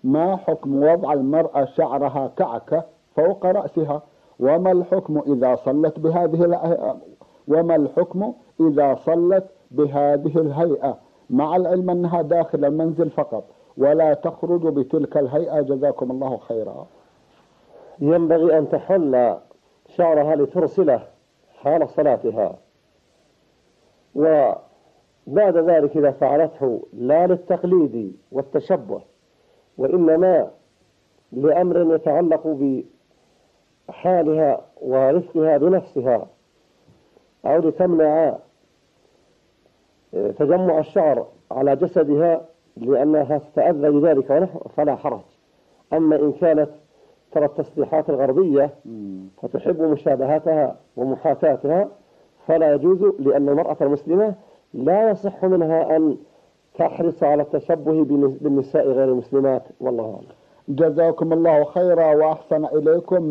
ما حكم وضع المرأة شعرها كعكة فوق رأسها؟ وما الحكم إذا صلت وما الحكم إذا صلت بهذه الهيئة، مع العلم أنها داخل المنزل فقط ولا تخرج بتلك الهيئة؟ جزاكم الله خيرا. ينبغي أن تحل شعرها لترسله حال صلاتها، وبعد ذلك إذا فعلته لا للتقليد والتشبه وإنما لأمر يتعلق بحالها ورفقها بنفسها، أو لتمنع تجمع الشعر على جسدها لأنها تتأذى بذلك فلا حرج. أما إن كانت ترى التصريحات الغربية فتحب مشابهتها ومحاكاتها فلا يجوز، لأن المرأة المسلمة لا يصح منها أن تحرص على التشبه بالنساء غير المسلمات. والله أعلم. جزاكم الله خيرا وأحسن إليكم.